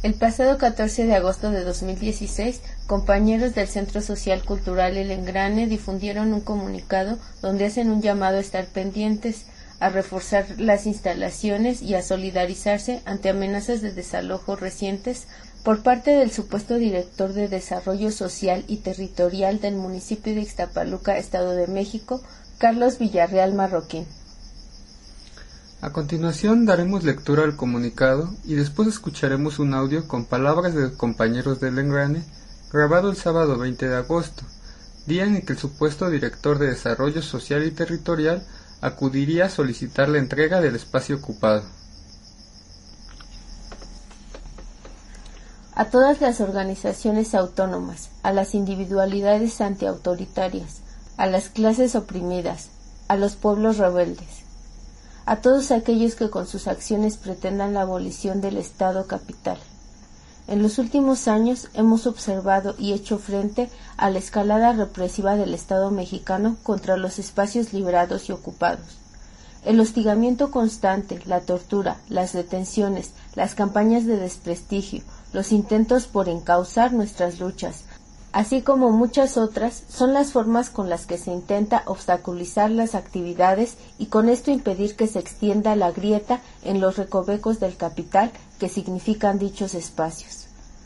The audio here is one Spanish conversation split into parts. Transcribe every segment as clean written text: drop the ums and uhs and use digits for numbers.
El pasado 14 de agosto de 2016, compañeros del Centro Social Cultural El Engrane difundieron un comunicado donde hacen un llamado a estar pendientes, a reforzar las instalaciones y a solidarizarse ante amenazas de desalojo recientes por parte del supuesto director de Desarrollo Social y Territorial del municipio de Ixtapaluca, Estado de México, Carlos Villarreal Marroquín. A continuación daremos lectura al comunicado y después escucharemos un audio con palabras de compañeros del Engrane, grabado el sábado 20 de agosto, día en el que el supuesto director de Desarrollo Social y Territorial acudiría a solicitar la entrega del espacio ocupado. A todas las organizaciones autónomas, a las individualidades antiautoritarias, a las clases oprimidas, a los pueblos rebeldes, a todos aquellos que con sus acciones pretendan la abolición del Estado capital. En los últimos años hemos observado y hecho frente a la escalada represiva del Estado mexicano contra los espacios liberados y ocupados. El hostigamiento constante, la tortura, las detenciones, las campañas de desprestigio, los intentos por encauzar nuestras luchas, así como muchas otras, son las formas con las que se intenta obstaculizar las actividades y con esto impedir que se extienda la grieta en los recovecos del capital que significan dichos espacios.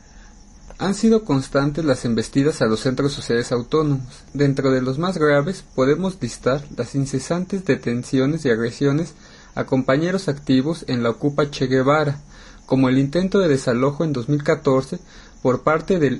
Han sido constantes las embestidas a los centros sociales autónomos. Dentro de los más graves podemos listar las incesantes detenciones y agresiones a compañeros activos en la Ocupa Che Guevara, como el intento de desalojo en 2014 por parte del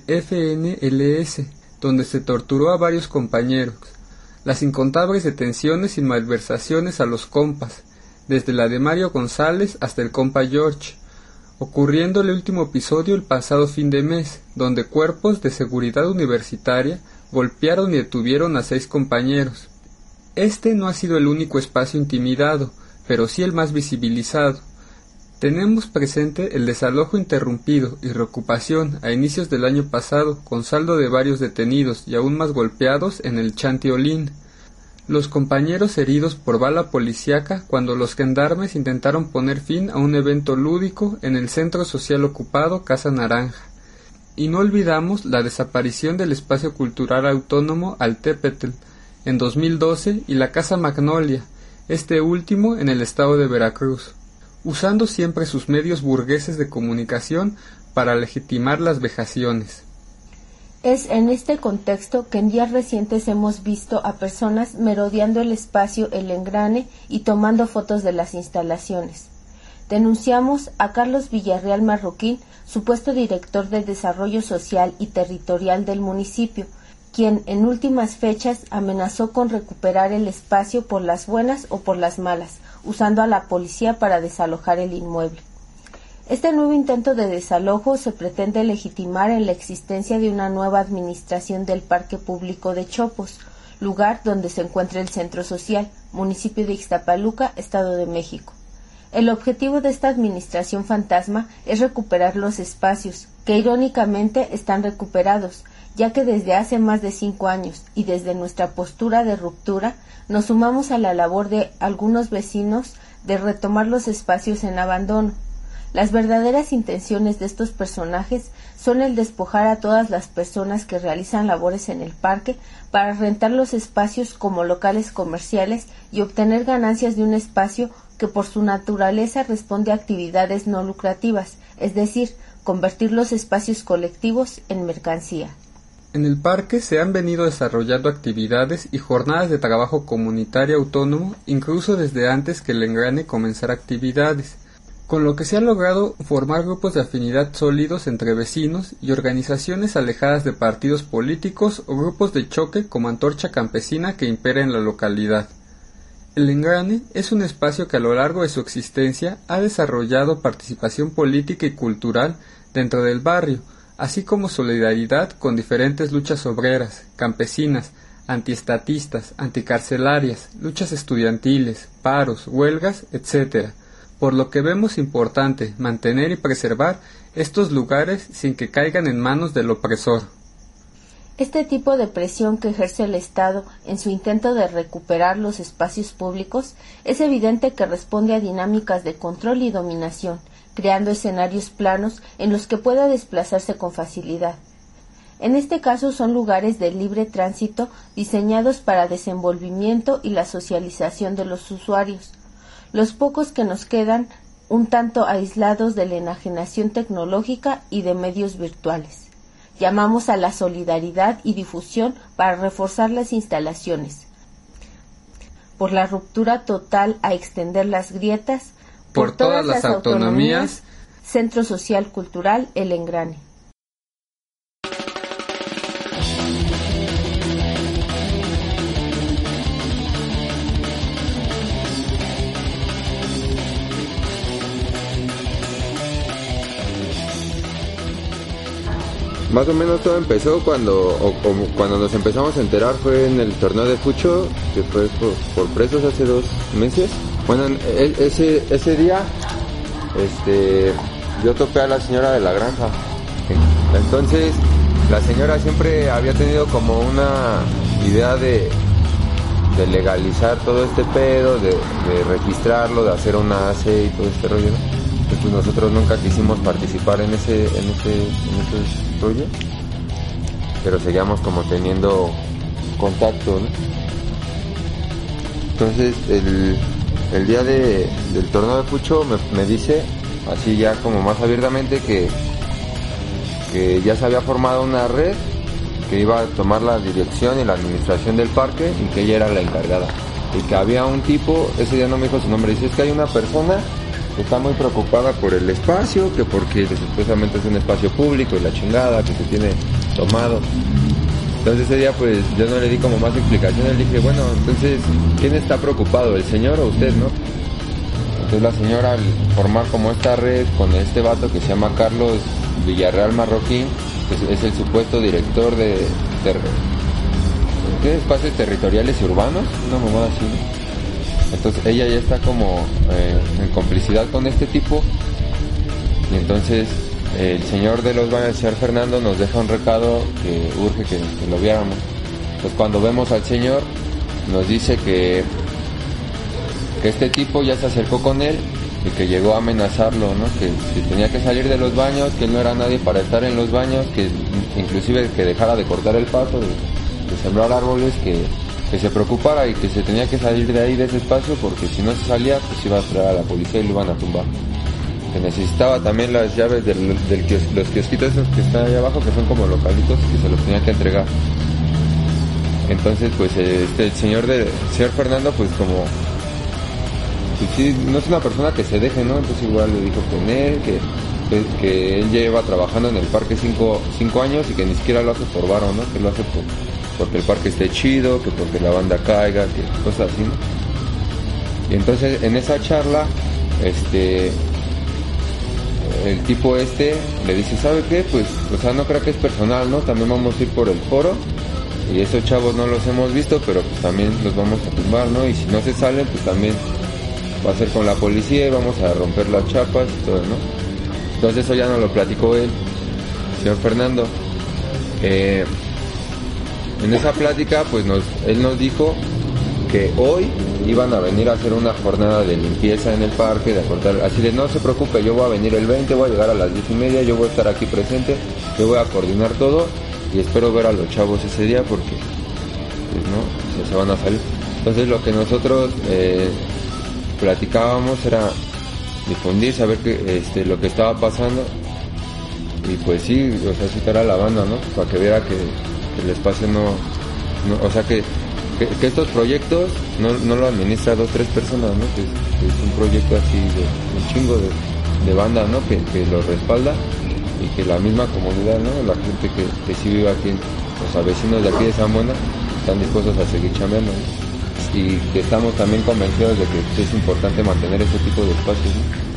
FNLS, donde se torturó a varios compañeros, las incontables detenciones y malversaciones a los compas, desde la de Mario González hasta el compa George, ocurriendo el último episodio el pasado fin de mes, donde cuerpos de seguridad universitaria golpearon y detuvieron a 6 compañeros. Este no ha sido el único espacio intimidado, pero sí el más visibilizado. Tenemos presente el desalojo interrumpido y reocupación a inicios del año pasado, con saldo de varios detenidos y aún más golpeados en el Chantiolín. Los compañeros heridos por bala policíaca cuando los gendarmes intentaron poner fin a un evento lúdico en el centro social ocupado Casa Naranja. Y no olvidamos la desaparición del espacio cultural autónomo Altepetl en 2012 y la Casa Magnolia, este último en el estado de Veracruz, usando siempre sus medios burgueses de comunicación para legitimar las vejaciones. Es en este contexto que en días recientes hemos visto a personas merodeando el espacio El Engrane y tomando fotos de las instalaciones. Denunciamos a Carlos Villarreal Marroquín, supuesto director de Desarrollo Social y Territorial del municipio, quien en últimas fechas amenazó con recuperar el espacio por las buenas o por las malas, usando a la policía para desalojar el inmueble. Este nuevo intento de desalojo se pretende legitimar en la existencia de una nueva administración del Parque Público de Chopos, lugar donde se encuentra el Centro Social, municipio de Ixtapaluca, Estado de México. El objetivo de esta administración fantasma es recuperar los espacios, que irónicamente están recuperados, ya que desde hace más de 5 años y desde nuestra postura de ruptura nos sumamos a la labor de algunos vecinos de retomar los espacios en abandono. Las verdaderas intenciones de estos personajes son el despojar a todas las personas que realizan labores en el parque para rentar los espacios como locales comerciales y obtener ganancias de un espacio que por su naturaleza responde a actividades no lucrativas, es decir, convertir los espacios colectivos en mercancía. En el parque se han venido desarrollando actividades y jornadas de trabajo comunitario autónomo incluso desde antes que el Engrane comenzara actividades, con lo que se ha logrado formar grupos de afinidad sólidos entre vecinos y organizaciones alejadas de partidos políticos o grupos de choque como Antorcha Campesina que impera en la localidad. El Engrane es un espacio que a lo largo de su existencia ha desarrollado participación política y cultural dentro del barrio, así como solidaridad con diferentes luchas obreras, campesinas, antiestatistas, anticarcelarias, luchas estudiantiles, paros, huelgas, etc., por lo que vemos importante mantener y preservar estos lugares sin que caigan en manos del opresor. Este tipo de presión que ejerce el Estado en su intento de recuperar los espacios públicos es evidente que responde a dinámicas de control y dominación creando escenarios planos en los que pueda desplazarse con facilidad. En este caso son lugares de libre tránsito diseñados para desenvolvimiento y la socialización de los usuarios. Los pocos que nos quedan un tanto aislados de la enajenación tecnológica y de medios virtuales. Llamamos a la solidaridad y difusión para reforzar las instalaciones. Por la ruptura total a extender las grietas, por todas las autonomías, Centro Social Cultural El Engrane. Más o menos todo empezó cuando nos empezamos a enterar fue en el torneo de fucho, que fue por presos hace 2 meses. Bueno, ese día yo topé a la señora de la granja. Entonces la señora siempre había tenido como una idea de legalizar todo este pedo, de registrarlo, de hacer una AC y todo este rollo, ¿no? Entonces nosotros nunca quisimos participar en ese rollo, pero seguíamos como teniendo contacto, ¿no? Entonces el día del torneo de fucho me dice, así ya como más abiertamente, que ya se había formado una red que iba a tomar la dirección y la administración del parque y que ella era la encargada. Y que había un tipo, ese día no me dijo su nombre, dice, es que hay una persona que está muy preocupada por el espacio, que porque supuestamente es un espacio público y la chingada, que se tiene tomado. Entonces ese día pues yo no le di como más explicaciones, le dije, bueno, entonces, ¿quién está preocupado, el señor o usted, no? Entonces la señora, al formar como esta red con este vato que se llama Carlos Villarreal Marroquín, que es el supuesto director de ¿qué? Espacios territoriales y urbanos, una mamada así, ¿no? Entonces ella ya está como en complicidad con este tipo, y entonces el señor de los baños, el señor Fernando, nos deja un recado que urge que lo viéramos. Entonces cuando vemos al señor nos dice que este tipo ya se acercó con él y que llegó a amenazarlo, ¿no? Que si tenía que salir de los baños, que él no era nadie para estar en los baños, que inclusive que dejara de cortar el pasto, de sembrar árboles, que se preocupara y que se tenía que salir de ahí, de ese espacio, porque si no se salía pues iba a traer a la policía y lo iban a tumbar. Que necesitaba también las llaves los kiosquitos esos que están ahí abajo, que son como localitos, que se los tenía que entregar. Entonces pues el señor Fernando pues como pues sí, no es una persona que se deje, ¿no? Entonces igual le dijo que él lleva trabajando en el parque 5 años y que ni siquiera lo hace por varo, ¿no? Que lo hace porque el parque esté chido, que porque la banda caiga, que cosas así, ¿no? Y entonces en esa charla, el tipo le dice, ¿sabe qué? Pues, o sea, no creo que es personal, ¿no? También vamos a ir por el foro, y esos chavos no los hemos visto, pero pues también los vamos a tumbar, ¿no? Y si no se salen, pues también va a ser con la policía y vamos a romper las chapas y todo, ¿no? Entonces eso ya nos lo platicó él, el señor Fernando. En esa plática pues él nos dijo que hoy iban a venir a hacer una jornada de limpieza en el parque, de acortar, así de no se preocupe, yo voy a venir el 20, voy a llegar a las 10:30, yo voy a estar aquí presente, yo voy a coordinar todo y espero ver a los chavos ese día porque pues no, ya se van a salir. Entonces lo que nosotros platicábamos era difundir, saber lo que estaba pasando y pues sí, o sea, citar a la banda, ¿no? Para que viera que el espacio no o sea que estos proyectos no lo administra 2 o 3 personas, ¿no? Que es un proyecto así de un chingo de banda, ¿no? Que lo respalda y que la misma comunidad, ¿no? La gente que sí vive aquí, los vecinos de aquí de San Buena, están dispuestos a seguir chambeando, ¿no? Y que estamos también convencidos de que es importante mantener ese tipo de espacios, ¿no?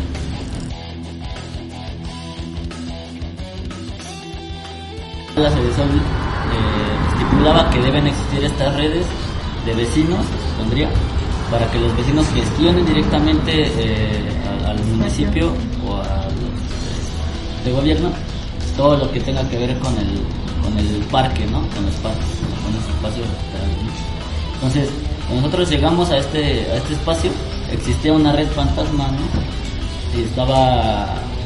La Sedesol estipulaba que deben existir estas redes de vecinos, pondría, para que los vecinos gestionen directamente al municipio o a los de gobierno todo lo que tenga que ver con el parque, ¿no? Con los espacios. Entonces, cuando nosotros llegamos a este espacio, existía una red fantasma, ¿no? Y estaba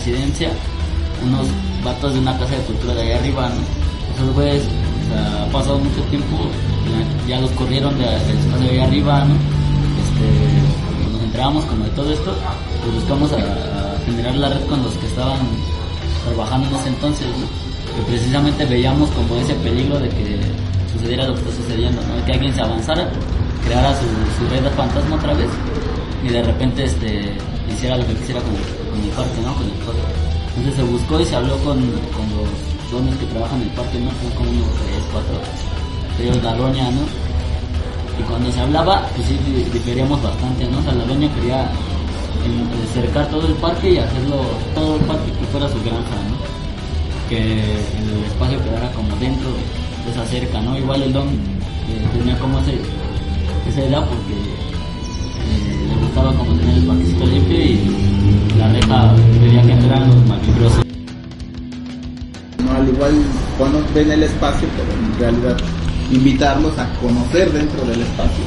presidencia, unos vatos de una casa de cultura de allá arriba, ¿no? Esos güeyes, o sea, ha pasado mucho tiempo, ya los corrieron del espacio de allá arriba, ¿no? Cuando nos enterábamos como de todo esto, pues buscamos a generar la red con los que estaban trabajando en ese entonces, ¿no? Que precisamente veíamos como ese peligro de que sucediera lo que está sucediendo, ¿no? De que alguien se avanzara, creara su red de fantasma otra vez y de repente hiciera lo que quisiera con el parque, ¿no? Con el parque. Entonces se buscó y se habló con los dueños que trabajan en el parque, ¿no? Son como unos 3, 4, ellos la doña, ¿no? Y cuando se hablaba, pues sí diferíamos bastante, ¿no? O sea, la doña quería cercar todo el parque y hacerlo, todo el parque que fuera su granja, ¿no? Que el espacio quedara como dentro de esa cerca, ¿no? Igual el don tenía como esa idea porque le gustaba como tener el parquecito limpio y la reja quería que entraran los malvibrosos. No, al igual cuando ven el espacio, pero en realidad invitarlos a conocer dentro del espacio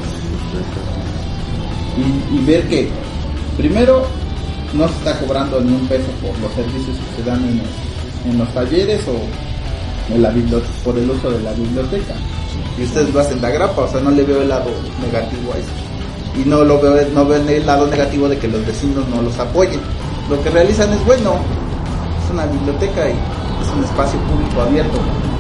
y ver que primero no se está cobrando ni un peso por los servicios que se dan en los talleres o en la por el uso de la biblioteca, y ustedes lo hacen la grapa, o sea, no le veo el lado negativo a eso, y no veo el lado negativo de que los vecinos no los apoyen. Lo que realizan es bueno, es una biblioteca y es un espacio público abierto.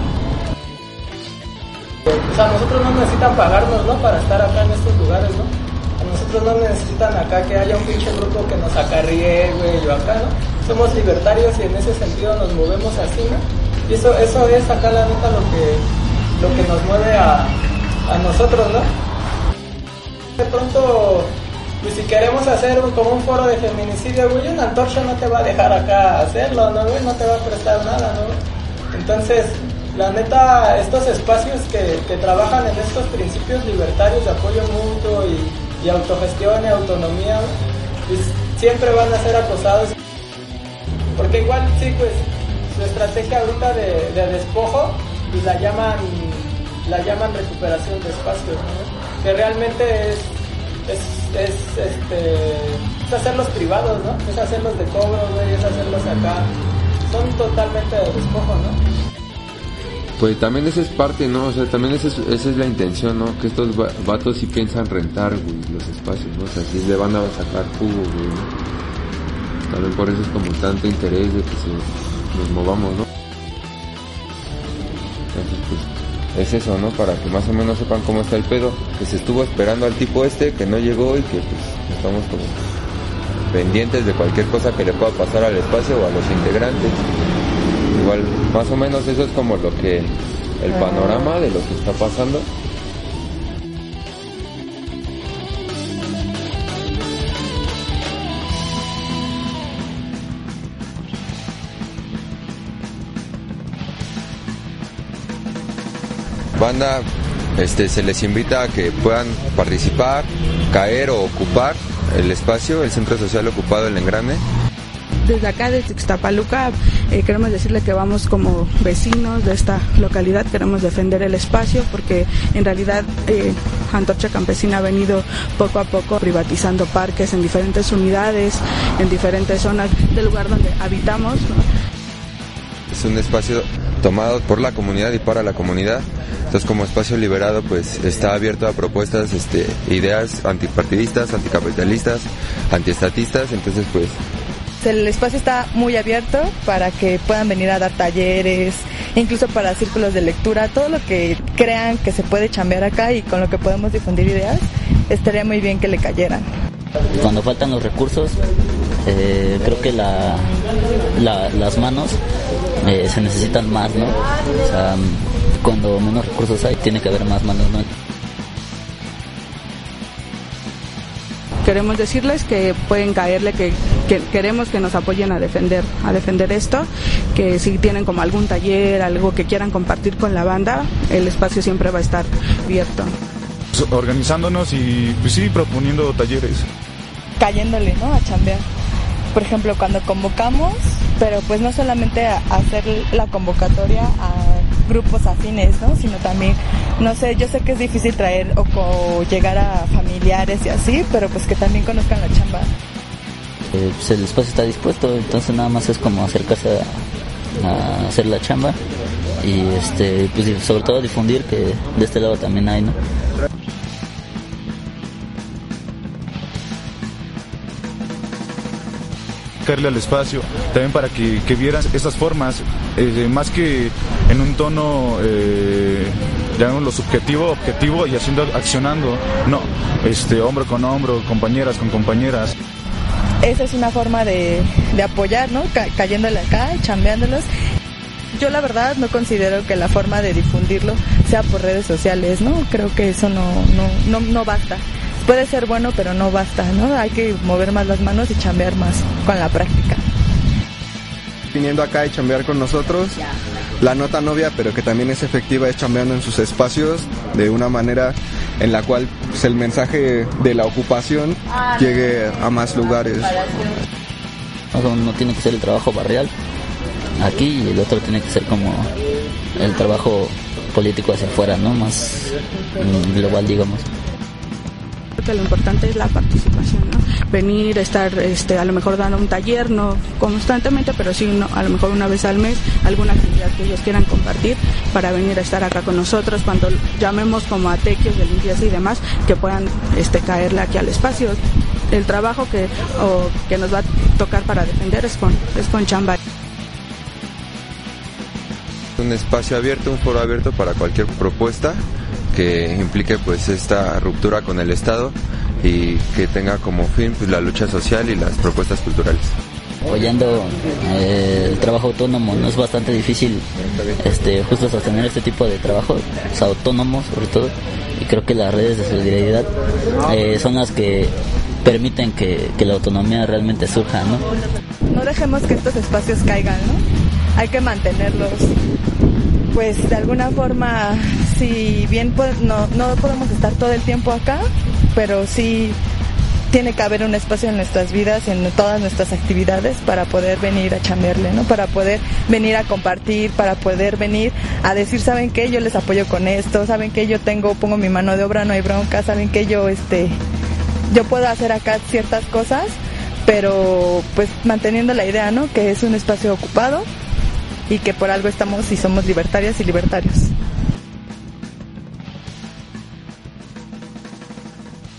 O sea, nosotros no necesitan pagarnos, ¿no? Para estar acá en estos lugares, ¿no? A nosotros no necesitan acá que haya un pinche grupo que nos acarríe, güey, o acá, ¿no? Somos libertarios y en ese sentido nos movemos así, ¿no? Y eso es acá la neta lo que nos mueve a nosotros, ¿no? De pronto, pues si queremos hacer como un foro de feminicidio, güey, una antorcha no te va a dejar acá hacerlo, ¿no, güey? No te va a prestar nada, ¿no? Entonces, la neta, estos espacios que trabajan en estos principios libertarios de apoyo mutuo y autogestión y autonomía, pues siempre van a ser acosados. Porque igual, sí, pues, su estrategia ahorita de despojo, pues la llaman recuperación de espacios, ¿no? Que realmente es hacerlos privados, ¿no? Es hacerlos de cobro, güey, es hacerlos acá. Son totalmente de despojo, ¿no? Pues también esa es parte, ¿no? O sea, también esa es la intención, ¿no? Que estos vatos sí piensan rentar, güey, los espacios, ¿no? O sea, sí le van a sacar jugo, güey, ¿no? También por eso es como tanto interés de que nos movamos, ¿no? Entonces, pues, es eso, ¿no? Para que más o menos sepan cómo está el pedo, que se estuvo esperando al tipo que no llegó y que, pues, estamos como pendientes de cualquier cosa que le pueda pasar al espacio o a los integrantes. Igual, más o menos eso es como el panorama de lo que está pasando. Banda, se les invita a que puedan participar, caer o ocupar el espacio, el centro social ocupado El Engrane. Desde acá, desde Ixtapaluca, queremos decirle que vamos como vecinos de esta localidad, queremos defender el espacio porque en realidad Antorcha Campesina ha venido poco a poco privatizando parques en diferentes unidades, en diferentes zonas del lugar donde habitamos, ¿no? Es un espacio tomado por la comunidad y para la comunidad. Entonces, como espacio liberado, pues está abierto a propuestas, ideas antipartidistas, anticapitalistas, antiestatistas. Entonces, pues el espacio está muy abierto para que puedan venir a dar talleres, incluso para círculos de lectura, todo lo que crean que se puede chambear acá y con lo que podemos difundir ideas, estaría muy bien que le cayeran. Cuando faltan los recursos, creo que las manos se necesitan más, ¿no? O sea, cuando menos recursos hay, tiene que haber más manos, ¿no? Queremos decirles que pueden caerle, que queremos que nos apoyen a defender esto, que si tienen como algún taller, algo que quieran compartir con la banda, el espacio siempre va a estar abierto. Organizándonos y pues sí, proponiendo talleres. Cayéndole, ¿no? A chambear. Por ejemplo, cuando convocamos, pero pues no solamente a hacer la convocatoria a grupos afines, ¿no? Sino también, no sé, yo sé que es difícil traer o llegar a familiares y así, pero pues que también conozcan la chamba. Pues el espacio está dispuesto, entonces nada más es como acercarse a hacer la chamba y pues sobre todo difundir que de este lado también hay, ¿no? Darle al espacio, también para que vieran estas formas, más que en un tono, llamémoslo subjetivo, objetivo y accionando, no, hombro con hombro, compañeras con compañeras. Esa es una forma de apoyar, ¿no? Cayéndole acá, chambeándolos. Yo la verdad no considero que la forma de difundirlo sea por redes sociales, ¿no? Creo que eso no basta. Puede ser bueno, pero no basta, ¿no? Hay que mover más las manos y chambear más con la práctica. Viniendo acá y chambear con nosotros, la nota novia, pero que también es efectiva, es chambeando en sus espacios de una manera en la cual pues, el mensaje de la ocupación llegue a más lugares. No tiene que ser el trabajo barrial aquí y el otro tiene que ser como el trabajo político hacia afuera, ¿no? Más global, digamos. Que lo importante es la participación, ¿no? Venir, estar a lo mejor dando un taller, no constantemente, pero sí a lo mejor una vez al mes, alguna actividad que ellos quieran compartir para venir a estar acá con nosotros cuando llamemos como a tequios de limpieza y demás, que puedan caerle aquí al espacio. El trabajo que nos va a tocar para defender es con chamba. Un espacio abierto, un foro abierto para cualquier propuesta que implique pues esta ruptura con el Estado y que tenga como fin pues, la lucha social y las propuestas culturales. Apoyando el trabajo autónomo, no es bastante difícil justo sostener este tipo de trabajo, o sea, autónomo sobre todo, y creo que las redes de solidaridad son las que permiten que la autonomía realmente surja, ¿no? No dejemos que estos espacios caigan, ¿no? Hay que mantenerlos. Pues de alguna forma, si bien no podemos estar todo el tiempo acá, pero sí tiene que haber un espacio en nuestras vidas, en todas nuestras actividades para poder venir a chambearle, ¿no? Para poder venir a compartir, para poder venir a decir, ¿saben qué? Yo les apoyo con esto, ¿saben qué? Yo pongo mi mano de obra, no hay bronca, ¿saben qué? Yo puedo hacer acá ciertas cosas, pero pues manteniendo la idea, ¿no? Que es un espacio ocupado y que por algo estamos y somos libertarias y libertarios.